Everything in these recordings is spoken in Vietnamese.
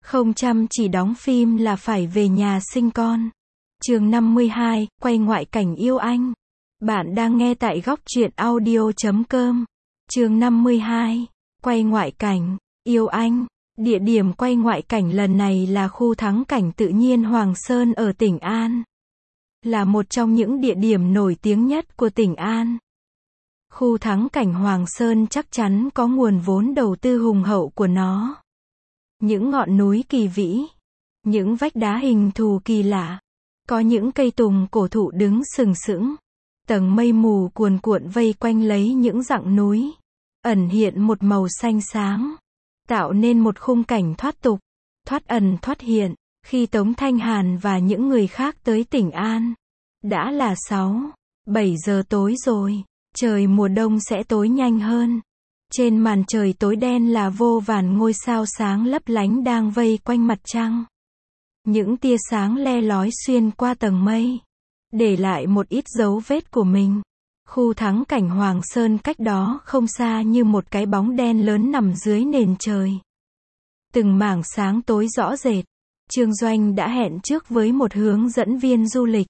Không chăm chỉ đóng phim là phải về nhà sinh con. Chương 52, quay ngoại cảnh yêu anh. Bạn đang nghe tại góc truyện audio.com. Chương 52, quay ngoại cảnh, yêu anh. Địa điểm quay ngoại cảnh lần này là khu thắng cảnh tự nhiên Hoàng Sơn ở tỉnh An. Là một trong những địa điểm nổi tiếng nhất của tỉnh An. Khu thắng cảnh Hoàng Sơn chắc chắn có nguồn vốn đầu tư hùng hậu của nó. Những ngọn núi kỳ vĩ, những vách đá hình thù kỳ lạ, có những cây tùng cổ thụ đứng sừng sững, tầng mây mù cuồn cuộn vây quanh lấy những dặng núi, ẩn hiện một màu xanh sáng, tạo nên một khung cảnh thoát tục, thoát ẩn thoát hiện. Khi Tống Thanh Hàn và những người khác tới tỉnh An, đã là 6-7 giờ tối rồi, trời mùa đông sẽ tối nhanh hơn. Trên màn trời tối đen là vô vàn ngôi sao sáng lấp lánh đang vây quanh mặt trăng. Những tia sáng le lói xuyên qua tầng mây, để lại một ít dấu vết của mình. Khu thắng cảnh Hoàng Sơn cách đó không xa như một cái bóng đen lớn nằm dưới nền trời. Từng mảng sáng tối rõ rệt. Trương Doanh đã hẹn trước với một hướng dẫn viên du lịch.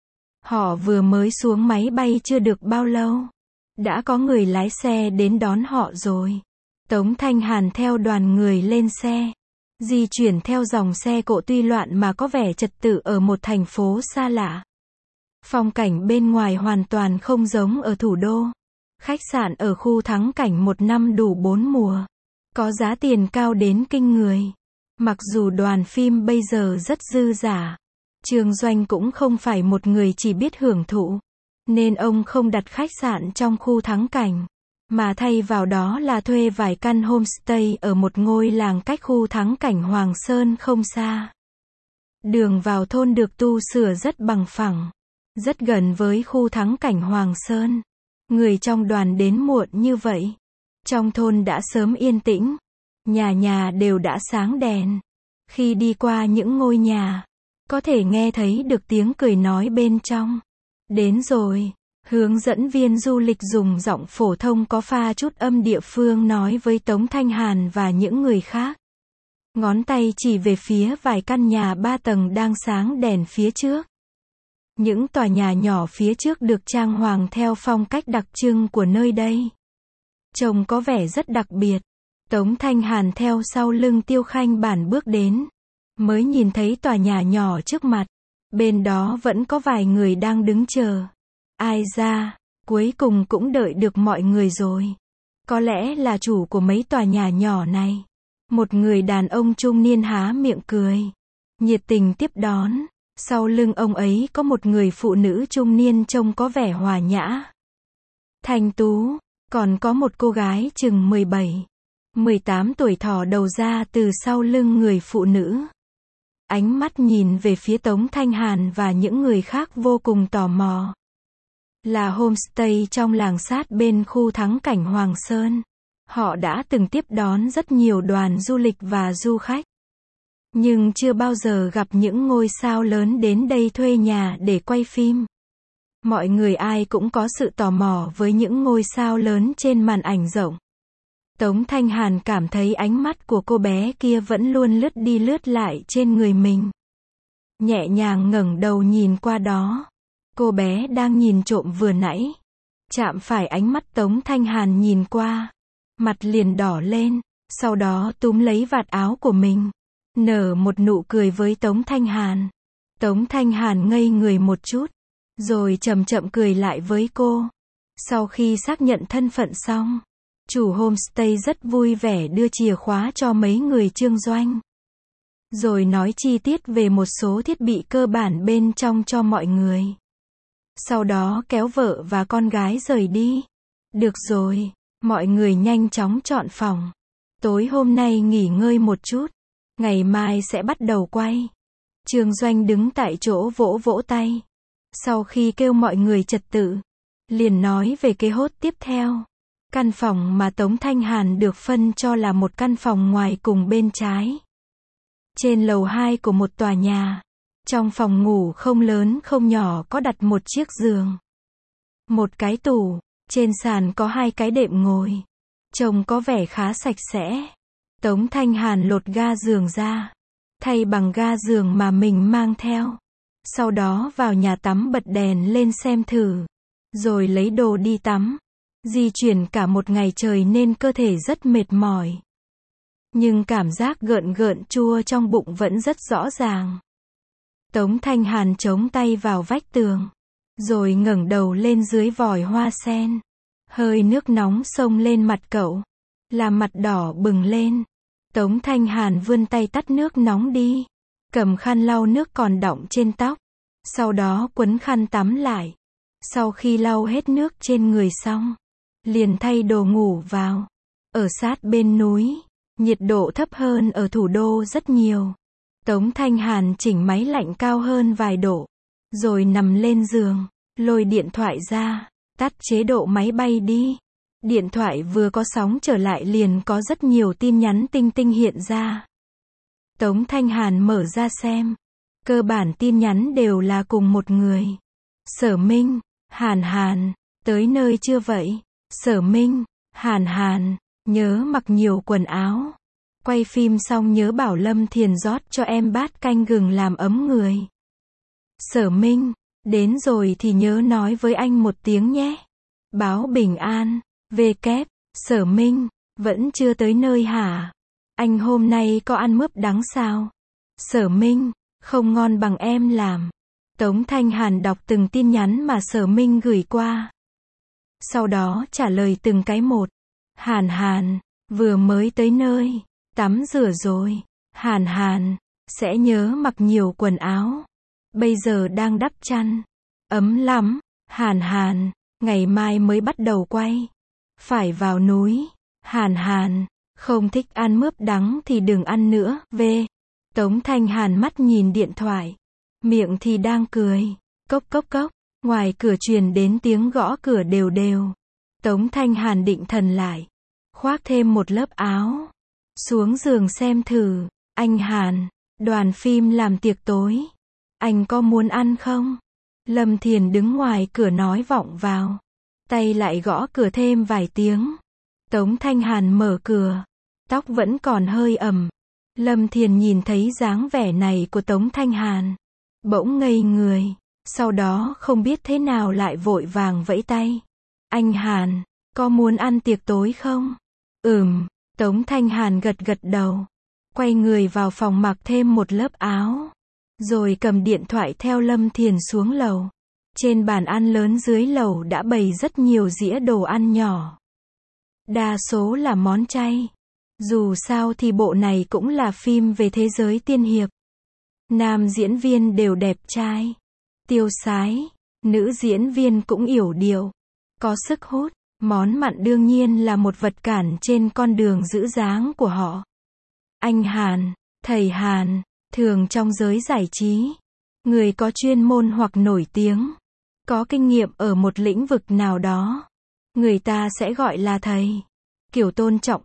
Họ vừa mới xuống máy bay chưa được bao lâu, đã có người lái xe đến đón họ rồi. Tống Thanh Hàn theo đoàn người lên xe, di chuyển theo dòng xe cộ tuy loạn mà có vẻ trật tự ở một thành phố xa lạ. Phong cảnh bên ngoài hoàn toàn không giống ở thủ đô. Khách sạn ở khu thắng cảnh một năm đủ 4 mùa. Có giá tiền cao đến kinh người. Mặc dù đoàn phim bây giờ rất dư giả, Trương Doanh cũng không phải một người chỉ biết hưởng thụ, nên ông không đặt khách sạn trong khu thắng cảnh, mà thay vào đó là thuê vài căn homestay ở một ngôi làng cách khu thắng cảnh Hoàng Sơn không xa. Đường vào thôn được tu sửa rất bằng phẳng, rất gần với khu thắng cảnh Hoàng Sơn. Người trong đoàn đến muộn như vậy, trong thôn đã sớm yên tĩnh. Nhà nhà đều đã sáng đèn. Khi đi qua những ngôi nhà, có thể nghe thấy được tiếng cười nói bên trong. Đến rồi, hướng dẫn viên du lịch dùng giọng phổ thông có pha chút âm địa phương nói với Tống Thanh Hàn và những người khác. Ngón tay chỉ về phía vài căn nhà 3 tầng đang sáng đèn phía trước. Những tòa nhà nhỏ phía trước được trang hoàng theo phong cách đặc trưng của nơi đây. Trông có vẻ rất đặc biệt. Tống Thanh Hàn theo sau lưng Tiêu Khanh Bản bước đến, mới nhìn thấy tòa nhà nhỏ trước mặt. Bên đó vẫn có vài người đang đứng chờ. Ai ra, cuối cùng cũng đợi được mọi người rồi. Có lẽ là chủ của mấy tòa nhà nhỏ này. Một người đàn ông trung niên há miệng cười, nhiệt tình tiếp đón. Sau lưng ông ấy có một người phụ nữ trung niên trông có vẻ hòa nhã, thanh tú, còn có một cô gái chừng 17-18 tuổi thò đầu ra từ sau lưng người phụ nữ. Ánh mắt nhìn về phía Tống Thanh Hàn và những người khác vô cùng tò mò. Là homestay trong làng sát bên khu thắng cảnh Hoàng Sơn. Họ đã từng tiếp đón rất nhiều đoàn du lịch và du khách, nhưng chưa bao giờ gặp những ngôi sao lớn đến đây thuê nhà để quay phim. Mọi người ai cũng có sự tò mò với những ngôi sao lớn trên màn ảnh rộng. Tống Thanh Hàn cảm thấy ánh mắt của cô bé kia vẫn luôn lướt đi lướt lại trên người mình. Nhẹ nhàng ngẩng đầu nhìn qua đó. Cô bé đang nhìn trộm vừa nãy. Chạm phải ánh mắt Tống Thanh Hàn nhìn qua. Mặt liền đỏ lên, sau đó túm lấy vạt áo của mình. Nở một nụ cười với Tống Thanh Hàn. Tống Thanh Hàn ngây người một chút, rồi chậm chậm cười lại với cô. Sau khi xác nhận thân phận xong, chủ homestay rất vui vẻ đưa chìa khóa cho mấy người Trương Doanh. Rồi nói chi tiết về một số thiết bị cơ bản bên trong cho mọi người. Sau đó kéo vợ và con gái rời đi. Được rồi, mọi người nhanh chóng chọn phòng. Tối hôm nay nghỉ ngơi một chút, ngày mai sẽ bắt đầu quay. Trương Doanh đứng tại chỗ vỗ vỗ tay. Sau khi kêu mọi người trật tự, liền nói về kế hoạch tiếp theo. Căn phòng mà Tống Thanh Hàn được phân cho là một căn phòng ngoài cùng bên trái. Trên lầu 2 của một tòa nhà. Trong phòng ngủ không lớn không nhỏ có đặt một chiếc giường, một cái tủ, trên sàn có 2 cái đệm ngồi. Trông có vẻ khá sạch sẽ. Tống Thanh Hàn lột ga giường ra, thay bằng ga giường mà mình mang theo. Sau đó vào nhà tắm bật đèn lên xem thử. Rồi lấy đồ đi tắm. Di chuyển cả một ngày trời nên cơ thể rất mệt mỏi. Nhưng cảm giác gợn gợn chua trong bụng vẫn rất rõ ràng. Tống Thanh Hàn chống tay vào vách tường. Rồi ngẩng đầu lên dưới vòi hoa sen. Hơi nước nóng xông lên mặt cậu. Làm mặt đỏ bừng lên. Tống Thanh Hàn vươn tay tắt nước nóng đi. Cầm khăn lau nước còn đọng trên tóc. Sau đó quấn khăn tắm lại. Sau khi lau hết nước trên người xong, liền thay đồ ngủ vào. Ở sát bên núi, nhiệt độ thấp hơn ở thủ đô rất nhiều. Tống Thanh Hàn chỉnh máy lạnh cao hơn vài độ. Rồi nằm lên giường, lôi điện thoại ra, tắt chế độ máy bay đi. Điện thoại vừa có sóng trở lại liền có rất nhiều tin nhắn tinh tinh hiện ra. Tống Thanh Hàn mở ra xem. Cơ bản tin nhắn đều là cùng một người. Sở Minh, Hàn Hàn, tới nơi chưa vậy? Sở Minh, Hàn Hàn, nhớ mặc nhiều quần áo. Quay phim xong nhớ bảo Lâm Thiền rót cho em bát canh gừng làm ấm người. Sở Minh, đến rồi thì nhớ nói với anh một tiếng nhé. Báo bình an. Kép, Sở Minh, vẫn chưa tới nơi hả? Anh hôm nay có ăn mướp đắng sao? Sở Minh, không ngon bằng em làm. Tống Thanh Hàn đọc từng tin nhắn mà Sở Minh gửi qua. Sau đó trả lời từng cái một. Hàn Hàn, vừa mới tới nơi, tắm rửa rồi. Hàn Hàn, sẽ nhớ mặc nhiều quần áo. Bây giờ đang đắp chăn. Ấm lắm. Hàn Hàn, ngày mai mới bắt đầu quay. Phải vào núi. Hàn Hàn, không thích ăn mướp đắng thì đừng ăn nữa. Tống Thanh Hàn mắt nhìn điện thoại. Miệng thì đang cười. Cốc cốc cốc. Ngoài cửa truyền đến tiếng gõ cửa đều đều. Tống Thanh Hàn định thần lại. Khoác thêm một lớp áo. Xuống giường xem thử. Anh Hàn, đoàn phim làm tiệc tối. Anh có muốn ăn không? Lâm Thiền đứng ngoài cửa nói vọng vào. Tay lại gõ cửa thêm vài tiếng. Tống Thanh Hàn mở cửa. Tóc vẫn còn hơi ẩm. Lâm Thiền nhìn thấy dáng vẻ này của Tống Thanh Hàn. Bỗng ngây người. Sau đó không biết thế nào lại vội vàng vẫy tay. Anh Hàn, có muốn ăn tiệc tối không? Tống Thanh Hàn gật gật đầu. Quay người vào phòng mặc thêm một lớp áo. Rồi cầm điện thoại theo Lâm Thiền xuống lầu. Trên bàn ăn lớn dưới lầu đã bày rất nhiều dĩa đồ ăn nhỏ. Đa số là món chay. Dù sao thì bộ này cũng là phim về thế giới tiên hiệp. Nam diễn viên đều đẹp trai, tiêu sái, nữ diễn viên cũng yểu điệu, có sức hút. Món mặn đương nhiên là một vật cản trên con đường giữ dáng của họ. Anh Hàn, thầy Hàn, thường trong giới giải trí, người có chuyên môn hoặc nổi tiếng, có kinh nghiệm ở một lĩnh vực nào đó, người ta sẽ gọi là thầy. Kiểu tôn trọng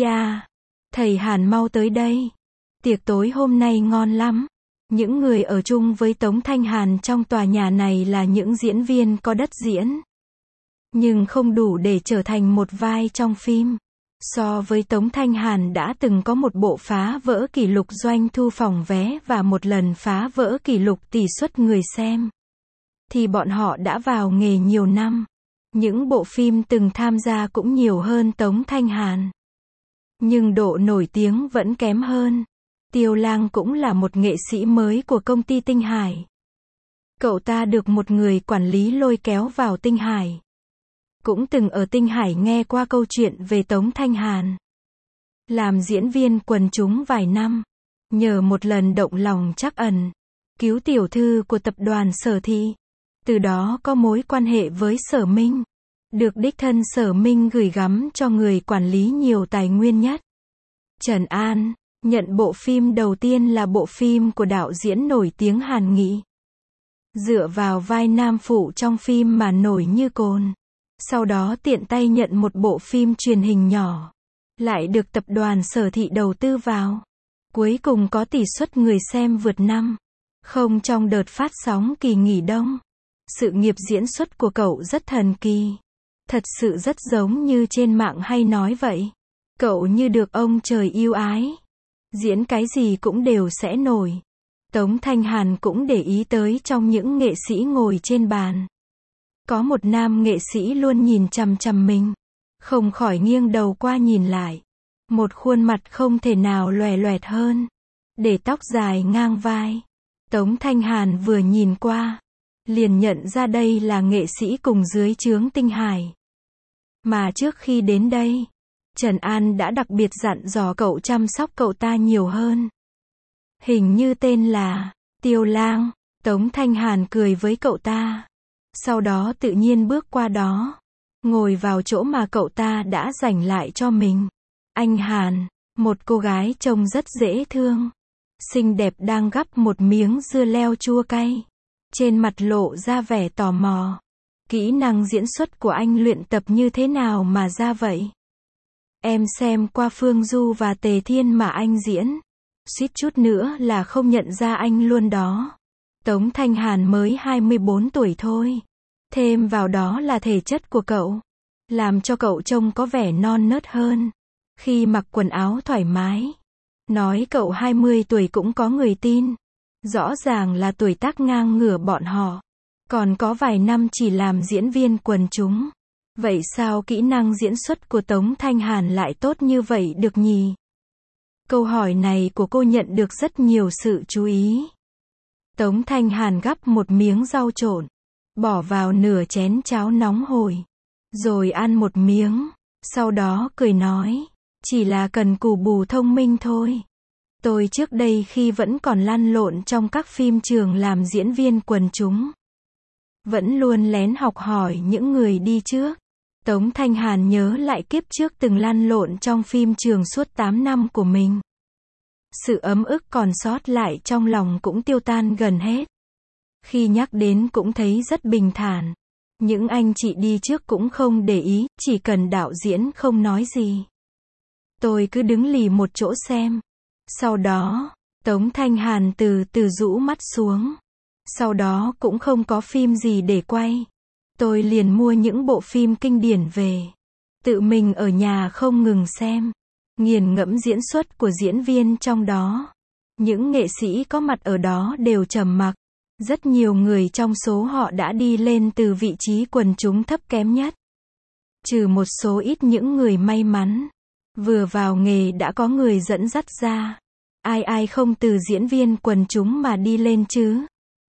thầy Hàn mau tới đây. Tiệc tối hôm nay ngon lắm. Những người ở chung với Tống Thanh Hàn trong tòa nhà này là những diễn viên có đất diễn. Nhưng không đủ để trở thành một vai trong phim. So với Tống Thanh Hàn đã từng có một bộ phá vỡ kỷ lục doanh thu phòng vé và một lần phá vỡ kỷ lục tỷ suất người xem, thì bọn họ đã vào nghề nhiều năm. Những bộ phim từng tham gia cũng nhiều hơn Tống Thanh Hàn. Nhưng độ nổi tiếng vẫn kém hơn. Tiêu Lang cũng là một nghệ sĩ mới của công ty Tinh Hải. Cậu ta được một người quản lý lôi kéo vào Tinh Hải. Cũng từng ở Tinh Hải nghe qua câu chuyện về Tống Thanh Hàn. Làm diễn viên quần chúng vài năm. Nhờ một lần động lòng trắc ẩn, cứu tiểu thư của tập đoàn Sở Thị. Từ đó có mối quan hệ với Sở Minh. Được đích thân Sở Minh gửi gắm cho người quản lý nhiều tài nguyên nhất. Trần An nhận bộ phim đầu tiên là bộ phim của đạo diễn nổi tiếng Hàn Nghị. Dựa vào vai nam phụ trong phim mà nổi như cồn. Sau đó tiện tay nhận một bộ phim truyền hình nhỏ. Lại được tập đoàn Sở Thị đầu tư vào. Cuối cùng có tỷ suất người xem vượt 5. Không trong đợt phát sóng kỳ nghỉ đông. Sự nghiệp diễn xuất của cậu rất thần kỳ. Thật sự rất giống như trên mạng hay nói vậy. Cậu như được ông trời yêu ái. Diễn cái gì cũng đều sẽ nổi. Tống Thanh Hàn cũng để ý tới trong những nghệ sĩ ngồi trên bàn. Có một nam nghệ sĩ luôn nhìn chằm chằm mình. Không khỏi nghiêng đầu qua nhìn lại. Một khuôn mặt không thể nào loè loẹt hơn. Để tóc dài ngang vai. Tống Thanh Hàn vừa nhìn qua, liền nhận ra đây là nghệ sĩ cùng dưới trướng Tinh Hải. Mà trước khi đến đây, Trần An đã đặc biệt dặn dò cậu chăm sóc cậu ta nhiều hơn. Hình như tên là Tiêu Lang. Tống Thanh Hàn cười với cậu ta. Sau đó tự nhiên bước qua đó, ngồi vào chỗ mà cậu ta đã dành lại cho mình. Anh Hàn, một cô gái trông rất dễ thương, xinh đẹp đang gắp một miếng dưa leo chua cay. Trên mặt lộ ra vẻ tò mò. Kỹ năng diễn xuất của anh luyện tập như thế nào mà ra vậy? Em xem qua Phương Du và Tề Thiên mà anh diễn. Suýt chút nữa là không nhận ra anh luôn đó. Tống Thanh Hàn mới 24 tuổi thôi. Thêm vào đó là thể chất của cậu, làm cho cậu trông có vẻ non nớt hơn. Khi mặc quần áo thoải mái, nói cậu 20 tuổi cũng có người tin. Rõ ràng là tuổi tác ngang ngửa bọn họ. Còn có vài năm chỉ làm diễn viên quần chúng. Vậy sao kỹ năng diễn xuất của Tống Thanh Hàn lại tốt như vậy được nhỉ? Câu hỏi này của cô nhận được rất nhiều sự chú ý. Tống Thanh Hàn gắp một miếng rau trộn, bỏ vào nửa chén cháo nóng hổi, rồi ăn một miếng, sau đó cười nói, chỉ là cần cù bù thông minh thôi. Tôi trước đây khi vẫn còn lăn lộn trong các phim trường làm diễn viên quần chúng, vẫn luôn lén học hỏi những người đi trước. Tống Thanh Hàn nhớ lại kiếp trước từng lăn lộn trong phim trường suốt 8 năm của mình. Sự ấm ức còn sót lại trong lòng cũng tiêu tan gần hết. Khi nhắc đến cũng thấy rất bình thản. Những anh chị đi trước cũng không để ý, chỉ cần đạo diễn không nói gì. Tôi cứ đứng lì một chỗ xem. Sau đó, Tống Thanh Hàn từ từ rũ mắt xuống. Sau đó cũng không có phim gì để quay. Tôi liền mua những bộ phim kinh điển về. Tự mình ở nhà không ngừng xem. Nghiền ngẫm diễn xuất của diễn viên trong đó. Những nghệ sĩ có mặt ở đó đều trầm mặc. Rất nhiều người trong số họ đã đi lên từ vị trí quần chúng thấp kém nhất. Trừ một số ít những người may mắn. Vừa vào nghề đã có người dẫn dắt ra. Ai không từ diễn viên quần chúng mà đi lên chứ?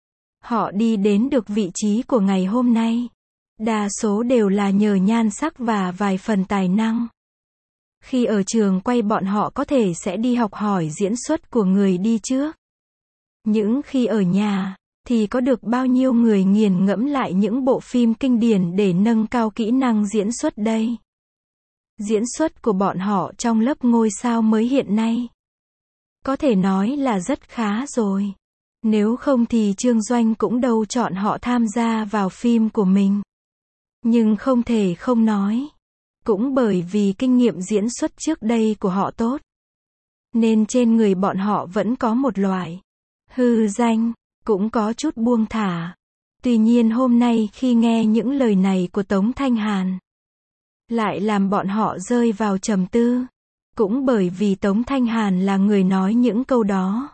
Họ đi đến được vị trí của ngày hôm nay. Đa số đều là nhờ nhan sắc và vài phần tài năng. Khi ở trường quay bọn họ có thể sẽ đi học hỏi diễn xuất của người đi trước. Những khi ở nhà, thì có được bao nhiêu người nghiền ngẫm lại những bộ phim kinh điển để nâng cao kỹ năng diễn xuất đây. Diễn xuất của bọn họ trong lớp ngôi sao mới hiện nay, có thể nói là rất khá rồi. Nếu không thì Trương Doanh cũng đâu chọn họ tham gia vào phim của mình. Nhưng không thể không nói. Cũng bởi vì kinh nghiệm diễn xuất trước đây của họ tốt, nên trên người bọn họ vẫn có một loại hư danh, cũng có chút buông thả. Tuy nhiên hôm nay khi nghe những lời này của Tống Thanh Hàn, lại làm bọn họ rơi vào trầm tư. Cũng bởi vì Tống Thanh Hàn là người nói những câu đó,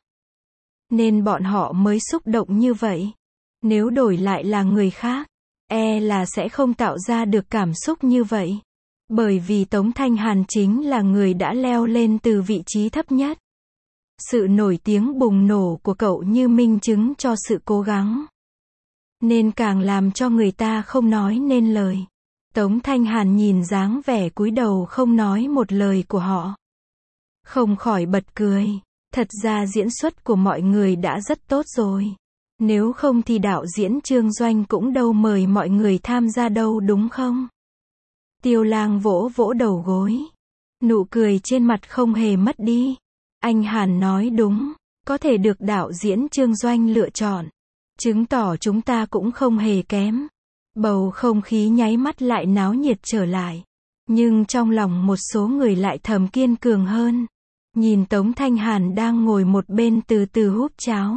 nên bọn họ mới xúc động như vậy. Nếu đổi lại là người khác, là sẽ không tạo ra được cảm xúc như vậy. Bởi vì Tống Thanh Hàn chính là người đã leo lên từ vị trí thấp nhất. Sự nổi tiếng bùng nổ của cậu như minh chứng cho sự cố gắng, nên càng làm cho người ta không nói nên lời. Tống Thanh Hàn nhìn dáng vẻ cúi đầu không nói một lời của họ, không khỏi bật cười. Thật ra diễn xuất của mọi người đã rất tốt rồi. Nếu không thì đạo diễn Trương Doanh cũng đâu mời mọi người tham gia đâu đúng không? Tiêu Lang vỗ vỗ đầu gối. Nụ cười trên mặt không hề mất đi. Anh Hàn nói đúng. Có thể được đạo diễn Trương Doanh lựa chọn, chứng tỏ chúng ta cũng không hề kém. Bầu không khí nháy mắt lại náo nhiệt trở lại. Nhưng trong lòng một số người lại thầm kiên cường hơn. Nhìn Tống Thanh Hàn đang ngồi một bên từ từ húp cháo.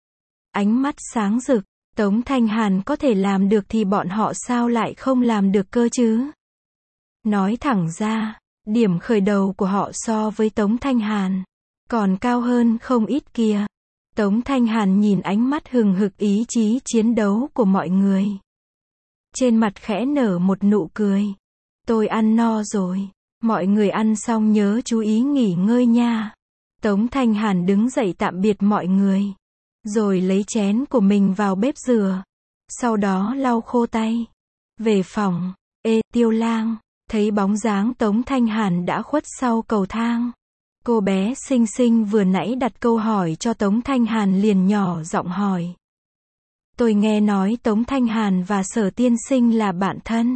Ánh mắt sáng rực. Tống Thanh Hàn có thể làm được thì bọn họ sao lại không làm được cơ chứ? Nói thẳng ra, điểm khởi đầu của họ so với Tống Thanh Hàn Còn cao hơn không ít kìa. Tống Thanh Hàn nhìn ánh mắt hừng hực ý chí chiến đấu của mọi người. Trên mặt khẽ nở một nụ cười. Tôi ăn no rồi. Mọi người ăn xong nhớ chú ý nghỉ ngơi nha. Tống Thanh Hàn đứng dậy tạm biệt mọi người. Rồi lấy chén của mình vào bếp rửa. Sau đó lau khô tay. Về phòng. Tiêu Lang. Thấy bóng dáng Tống Thanh Hàn đã khuất sau cầu thang. Cô bé xinh xinh vừa nãy đặt câu hỏi cho Tống Thanh Hàn liền nhỏ giọng hỏi. Tôi nghe nói Tống Thanh Hàn và Sở tiên sinh là bạn thân.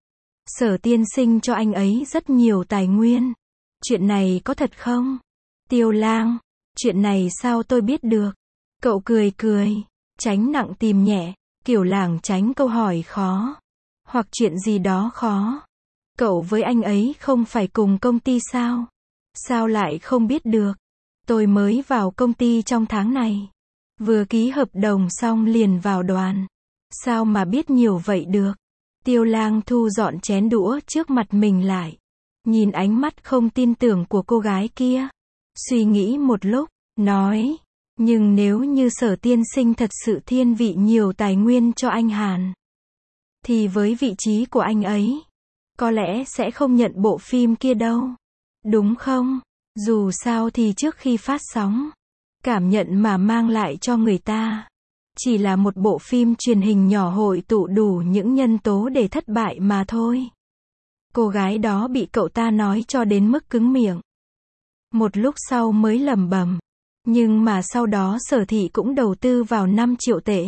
Sở tiên sinh cho anh ấy rất nhiều tài nguyên. Chuyện này có thật không? Tiêu Lang. Chuyện này sao tôi biết được? Cậu cười cười. Tránh nặng tìm nhẹ. Kiểu lảng tránh câu hỏi khó. Hoặc chuyện gì đó khó. Cậu với anh ấy không phải cùng công ty sao? Sao lại không biết được? Tôi mới vào công ty trong tháng này. Vừa ký hợp đồng xong liền vào đoàn. Sao mà biết nhiều vậy được? Tiêu Lang thu dọn chén đũa trước mặt mình lại. Nhìn ánh mắt không tin tưởng của cô gái kia. Suy nghĩ một lúc, nói. Nhưng nếu như Sở tiên sinh thật sự thiên vị nhiều tài nguyên cho anh Hàn. Thì với vị trí của anh ấy. Có lẽ sẽ không nhận bộ phim kia đâu. Đúng không? Dù sao thì trước khi phát sóng. Cảm nhận mà mang lại cho người ta. Chỉ là một bộ phim truyền hình nhỏ hội tụ đủ những nhân tố để thất bại mà thôi. Cô gái đó bị cậu ta nói cho đến mức cứng miệng. Một lúc sau mới lẩm bẩm. Nhưng mà sau đó Sở thị cũng đầu tư vào 5 triệu tệ.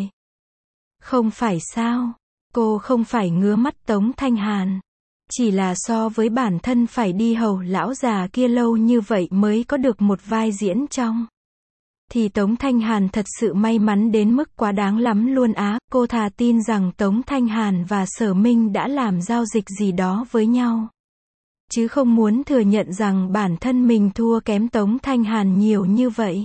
Không phải sao? Cô không phải ngứa mắt Tống Thanh Hàn. Chỉ là so với bản thân phải đi hầu lão già kia lâu như vậy mới có được một vai diễn trong. Thì Tống Thanh Hàn thật sự may mắn đến mức quá đáng lắm luôn á. Cô thà tin rằng Tống Thanh Hàn và Sở Minh đã làm giao dịch gì đó với nhau. Chứ không muốn thừa nhận rằng bản thân mình thua kém Tống Thanh Hàn nhiều như vậy.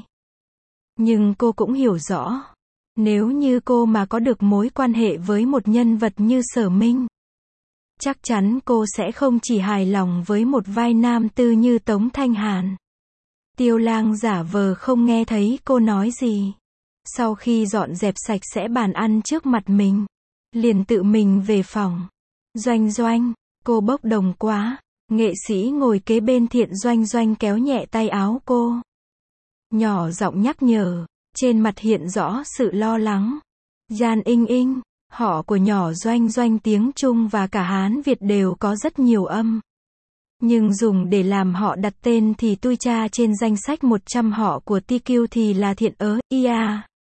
Nhưng cô cũng hiểu rõ. Nếu như cô mà có được mối quan hệ với một nhân vật như Sở Minh. Chắc chắn cô sẽ không chỉ hài lòng với một vai nam tư như Tống Thanh Hàn. Tiêu Lang giả vờ không nghe thấy cô nói gì. Sau khi dọn dẹp sạch sẽ bàn ăn trước mặt mình. Liền tự mình về phòng. Doanh Doanh, cô bốc đồng quá. Nghệ sĩ ngồi kế bên Thiện Doanh Doanh kéo nhẹ tay áo cô. Nhỏ giọng nhắc nhở. Trên mặt hiện rõ sự lo lắng. Gian Inh Inh. Họ của nhỏ Doanh Doanh tiếng Trung và cả Hán Việt đều có rất nhiều âm. Nhưng dùng để làm họ đặt tên thì tui tra trên danh sách 100 họ của TQ thì là Thiện Ia.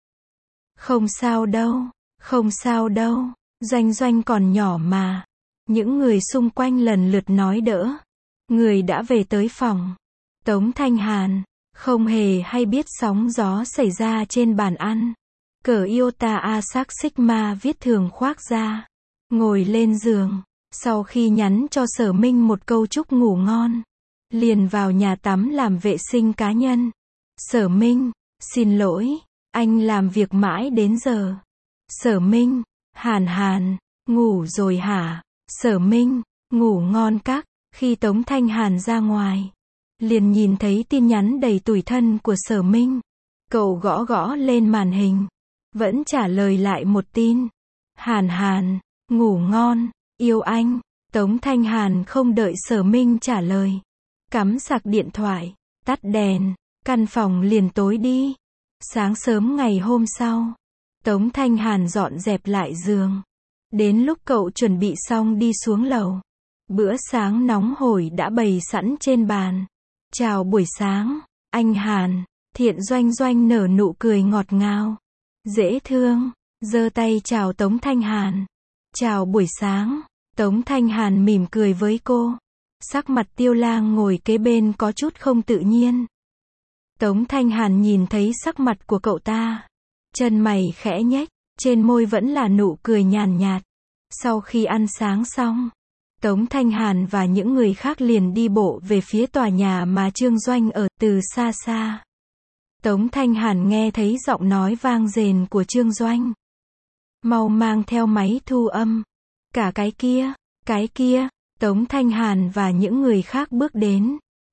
Không sao đâu, không sao đâu, Doanh Doanh còn nhỏ mà. Những người xung quanh lần lượt nói đỡ. Người đã về tới phòng. Tống Thanh Hàn, không hề hay biết sóng gió xảy ra trên bàn ăn. Cờ Iota Asac Sigma viết thường khoác ra. Ngồi lên giường. Sau khi nhắn cho Sở Minh một câu chúc ngủ ngon. Liền vào nhà tắm làm vệ sinh cá nhân. Sở Minh, xin lỗi, anh làm việc mãi đến giờ. Sở Minh, Hàn, ngủ rồi hả? Sở Minh, ngủ ngon các. Khi Tống Thanh Hàn ra ngoài. Liền nhìn thấy tin nhắn đầy tủi thân của Sở Minh. Cậu gõ gõ lên màn hình. Vẫn trả lời lại một tin. Hàn, ngủ ngon, yêu anh. Tống Thanh Hàn không đợi Sở Minh trả lời. Cắm sạc điện thoại, tắt đèn, căn phòng liền tối đi. Sáng sớm ngày hôm sau, Tống Thanh Hàn dọn dẹp lại giường. Đến lúc cậu chuẩn bị xong đi xuống lầu. Bữa sáng nóng hổi đã bày sẵn trên bàn. Chào buổi sáng, anh Hàn. Thiện Doanh Doanh nở nụ cười ngọt ngào. Dễ thương, giơ tay chào Tống Thanh Hàn. Chào buổi sáng. Tống Thanh Hàn mỉm cười với cô. Sắc mặt Tiêu Lang ngồi kế bên có chút không tự nhiên. Tống Thanh Hàn nhìn thấy sắc mặt của cậu ta. Chân mày khẽ nhếch, trên môi vẫn là nụ cười nhàn nhạt. Sau khi ăn sáng xong, Tống Thanh Hàn và những người khác liền đi bộ về phía tòa nhà mà Trương Doanh ở. Từ xa xa, Tống Thanh Hàn nghe thấy giọng nói vang dền của Trương Doanh. Mau mang theo máy thu âm. Cả cái kia, Tống Thanh Hàn và những người khác bước đến.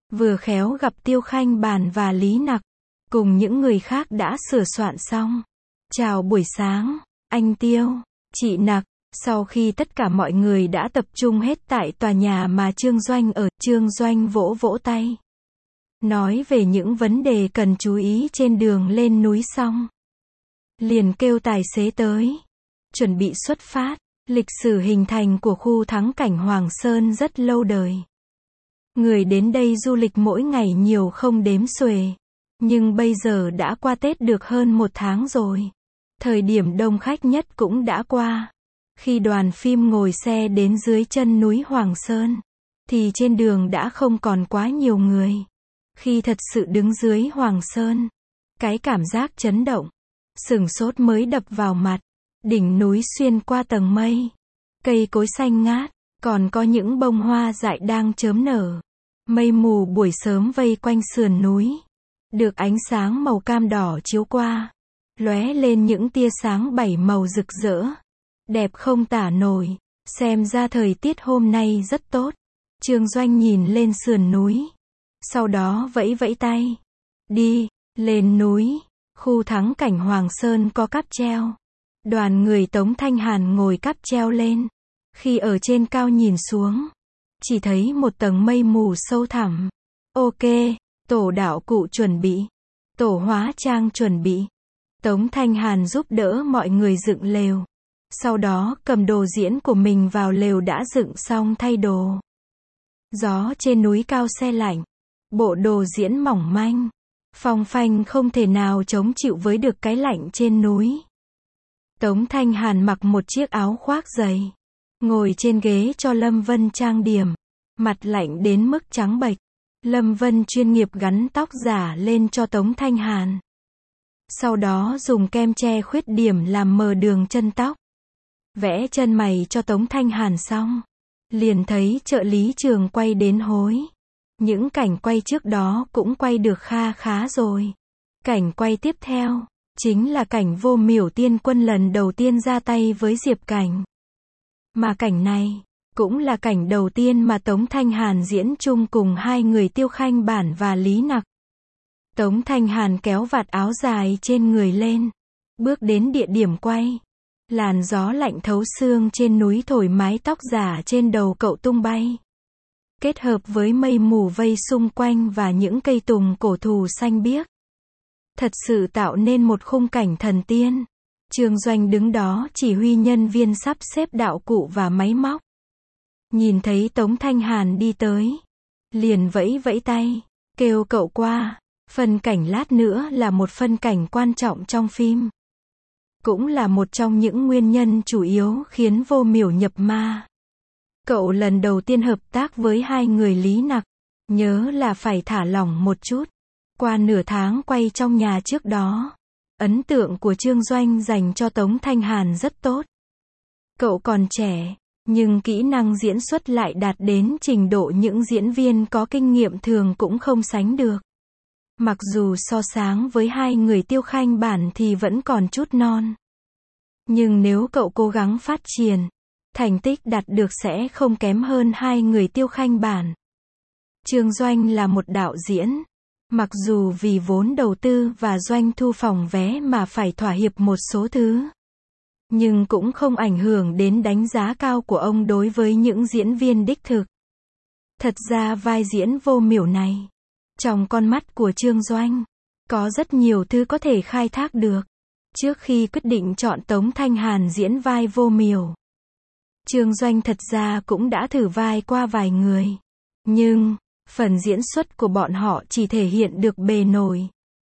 Vừa khéo gặp Tiêu Khanh Bản và Lý Nặc, cùng những người khác đã sửa soạn xong. Chào buổi sáng, anh Tiêu, chị Nặc. Sau khi tất cả mọi người đã tập trung hết tại tòa nhà mà Trương Doanh ở, Trương Doanh vỗ vỗ tay. Nói về những vấn đề cần chú ý trên đường lên núi xong. Liền kêu tài xế tới. Chuẩn bị xuất phát. Lịch sử hình thành của khu thắng cảnh Hoàng Sơn rất lâu đời. Người đến đây du lịch mỗi ngày nhiều không đếm xuể. Nhưng bây giờ đã qua Tết được hơn 1 tháng rồi. Thời điểm đông khách nhất cũng đã qua. Khi đoàn phim ngồi xe đến dưới chân núi Hoàng Sơn, thì trên đường đã không còn quá nhiều người. Khi thật sự đứng dưới Hoàng Sơn, cái cảm giác chấn động, sửng sốt mới đập vào mặt. Đỉnh núi xuyên qua tầng mây, cây cối xanh ngát, còn có những bông hoa dại đang chớm nở. Mây mù buổi sớm vây quanh sườn núi, được ánh sáng màu cam đỏ chiếu qua, lóe lên những tia sáng 7 màu rực rỡ, đẹp không tả nổi. Xem ra thời tiết hôm nay rất tốt. Trương Doanh nhìn lên sườn núi, sau đó vẫy vẫy tay. Đi, lên núi. Khu thắng cảnh Hoàng Sơn có cáp treo. Đoàn người Tống Thanh Hàn ngồi cáp treo lên. Khi ở trên cao nhìn xuống, chỉ thấy một tầng mây mù sâu thẳm. Ok, tổ đạo cụ chuẩn bị. Tổ hóa trang chuẩn bị. Tống Thanh Hàn giúp đỡ mọi người dựng lều. Sau đó cầm đồ diễn của mình vào lều đã dựng xong thay đồ. Gió trên núi cao se lạnh. Bộ đồ diễn mỏng manh, phong phanh không thể nào chống chịu với được cái lạnh trên núi. Tống Thanh Hàn mặc một chiếc áo khoác dày, ngồi trên ghế cho Lâm Vân trang điểm. Mặt lạnh đến mức trắng bệch. Lâm Vân chuyên nghiệp gắn tóc giả lên cho Tống Thanh Hàn. Sau đó dùng kem che khuyết điểm làm mờ đường chân tóc. Vẽ chân mày cho Tống Thanh Hàn xong, liền thấy trợ lý trường quay đến hối. Những cảnh quay trước đó cũng quay được kha khá rồi. Cảnh quay tiếp theo, chính là cảnh Vô Miểu Tiên Quân lần đầu tiên ra tay với Diệp Cảnh. Mà cảnh này, cũng là cảnh đầu tiên mà Tống Thanh Hàn diễn chung cùng hai người Tiêu Khanh Bản và Lý Nặc. Tống Thanh Hàn kéo vạt áo dài trên người lên, bước đến địa điểm quay. Làn gió lạnh thấu xương trên núi thổi mái tóc giả trên đầu cậu tung bay. Kết hợp với mây mù vây xung quanh và những cây tùng cổ thụ xanh biếc, thật sự tạo nên một khung cảnh thần tiên. Trương Doanh đứng đó chỉ huy nhân viên sắp xếp đạo cụ và máy móc. Nhìn thấy Tống Thanh Hàn đi tới, liền vẫy vẫy tay, kêu cậu qua. Phân cảnh lát nữa là một phân cảnh quan trọng trong phim. Cũng là một trong những nguyên nhân chủ yếu khiến Vô Miểu nhập ma. Cậu lần đầu tiên hợp tác với hai người Lý Nặc, nhớ là phải thả lỏng một chút. Qua nửa tháng quay trong nhà trước đó, ấn tượng của Trương Doanh dành cho Tống Thanh Hàn rất tốt. Cậu còn trẻ, nhưng kỹ năng diễn xuất lại đạt đến trình độ những diễn viên có kinh nghiệm thường cũng không sánh được. Mặc dù so sánh với hai người Tiêu Khanh Bản thì vẫn còn chút non. Nhưng nếu cậu cố gắng phát triển, thành tích đạt được sẽ không kém hơn hai người Tiêu Khanh Bản. Trương Doanh là một đạo diễn. Mặc dù vì vốn đầu tư và doanh thu phòng vé mà phải thỏa hiệp một số thứ, nhưng cũng không ảnh hưởng đến đánh giá cao của ông đối với những diễn viên đích thực. Thật ra vai diễn Vô Miểu này, trong con mắt của Trương Doanh, có rất nhiều thứ có thể khai thác được. Trước khi quyết định chọn Tống Thanh Hàn diễn vai Vô Miểu, Trương Doanh thật ra cũng đã thử vai qua vài người. Nhưng, phần diễn xuất của bọn họ chỉ thể hiện được bề nổi.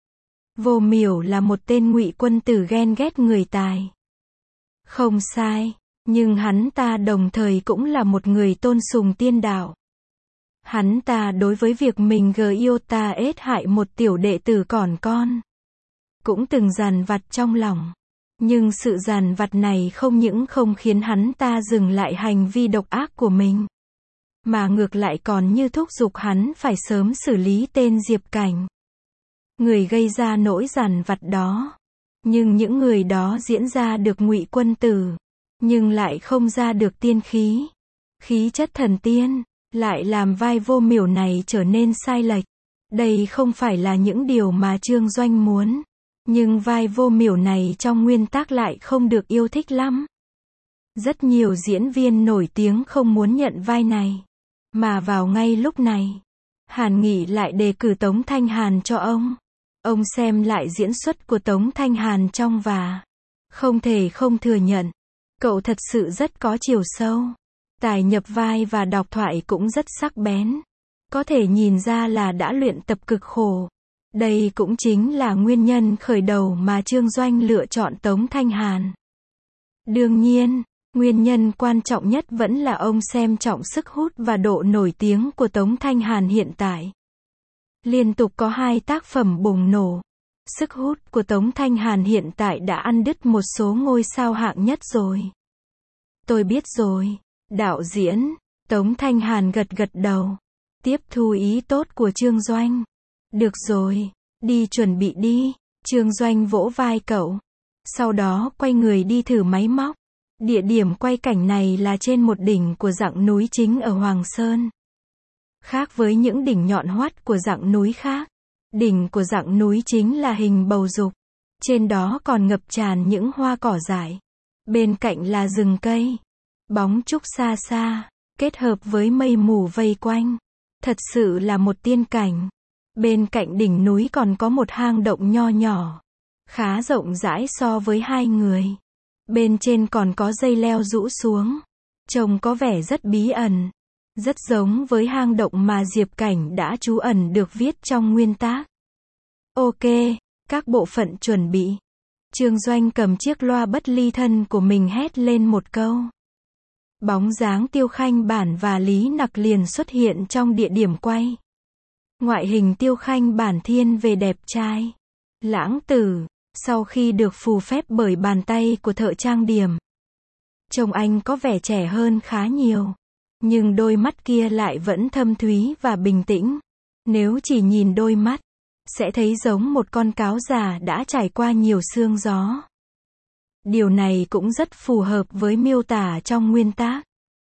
Vô Miểu là một tên ngụy quân tử ghen ghét người tài. Không sai, nhưng hắn ta đồng thời cũng là một người tôn sùng tiên đạo. Hắn ta đối với việc mình Giota ết hại một tiểu đệ tử còn con, cũng từng dằn vặt trong lòng. Nhưng sự dằn vặt này không những không khiến hắn ta dừng lại hành vi độc ác của mình, mà ngược lại còn như thúc giục hắn phải sớm xử lý tên Diệp Cảnh, người gây ra nỗi dằn vặt đó. Nhưng những người đó diễn ra được ngụy quân tử, nhưng lại không ra được tiên khí, khí chất thần tiên. lại làm vai vô miểu này trở nên sai lệch. Đây không phải là những điều mà Trương Doanh muốn. Nhưng vai vô miểu này trong nguyên tác lại không được yêu thích lắm. Rất nhiều diễn viên nổi tiếng không muốn nhận vai này. Mà vào ngay lúc này, Hàn Nghị lại đề cử Tống Thanh Hàn cho ông. Ông xem lại diễn xuất của Tống Thanh Hàn trong và không thể không thừa nhận, cậu thật sự rất có chiều sâu. Tài nhập vai và đọc thoại cũng rất sắc bén. Có thể nhìn ra là đã luyện tập cực khổ. Đây cũng chính là nguyên nhân khởi đầu mà Trương Doanh lựa chọn Tống Thanh Hàn. Đương nhiên, nguyên nhân quan trọng nhất vẫn là ông xem trọng sức hút và độ nổi tiếng của Tống Thanh Hàn hiện tại. Liên tục có 2 tác phẩm bùng nổ. Sức hút của Tống Thanh Hàn hiện tại đã ăn đứt một số ngôi sao hạng nhất rồi. Tôi biết rồi, đạo diễn. Tống Thanh Hàn gật gật đầu. Tiếp thu ý tốt của Trương Doanh. Được rồi, đi chuẩn bị đi. Trương Doanh vỗ vai cậu. Sau đó quay người đi thử máy móc. Địa điểm quay cảnh này là trên một đỉnh của dặng núi chính ở Hoàng Sơn. Khác với những đỉnh nhọn hoắt của dặng núi khác, đỉnh của dặng núi chính là hình bầu dục. Trên đó còn ngập tràn những hoa cỏ dại. Bên cạnh là rừng cây, bóng trúc xa xa, kết hợp với mây mù vây quanh. Thật sự là một tiên cảnh. Bên cạnh đỉnh núi còn có một hang động nho nhỏ, khá rộng rãi so với 2 người. Bên trên còn có dây leo rũ xuống. Trông có vẻ rất bí ẩn. Rất giống với hang động mà Diệp Cảnh đã trú ẩn được viết trong nguyên tác. Ok, các bộ phận chuẩn bị. Trương Doanh cầm chiếc loa bất ly thân của mình hét lên một câu. Bóng dáng Tiêu Khanh Bản và Lý Nặc liền xuất hiện trong địa điểm quay. Ngoại hình Tiêu Khanh Bản thiên về đẹp trai, lãng tử, sau khi được phù phép bởi bàn tay của thợ trang điểm. Trông anh có vẻ trẻ hơn khá nhiều. Nhưng đôi mắt kia lại vẫn thâm thúy và bình tĩnh. Nếu chỉ nhìn đôi mắt, sẽ thấy giống một con cáo già đã trải qua nhiều sương gió. Điều này cũng rất phù hợp với miêu tả trong nguyên tác.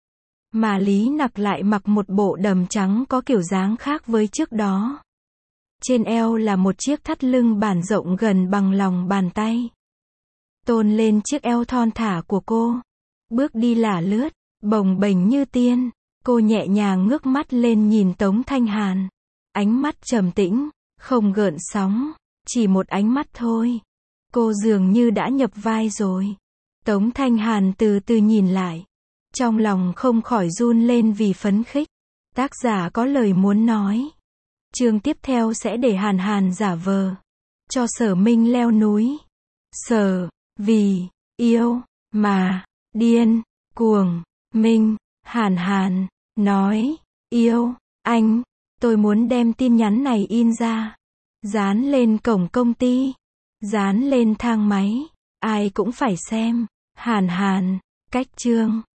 Mà Lý Nặc lại mặc một bộ đầm trắng có kiểu dáng khác với trước đó. Trên eo là một chiếc thắt lưng bản rộng gần bằng lòng bàn tay. Tôn lên chiếc eo thon thả của cô. Bước đi lả lướt, bồng bềnh như tiên. Cô nhẹ nhàng ngước mắt lên nhìn Tống Thanh Hàn. Ánh mắt trầm tĩnh, không gợn sóng. Chỉ một ánh mắt thôi. Cô dường như đã nhập vai rồi. Tống Thanh Hàn từ từ nhìn lại. Trong lòng không khỏi run lên vì phấn khích. Tác giả có lời muốn nói. Chương tiếp theo sẽ để Hàn Hàn giả vờ cho Sở Minh leo núi. Sở, vì yêu mà điên cuồng. Minh, Hàn Hàn nói, yêu anh, tôi muốn đem tin nhắn này in ra, dán lên cổng công ty, dán lên thang máy, ai cũng phải xem. Hàn Hàn, cách chương.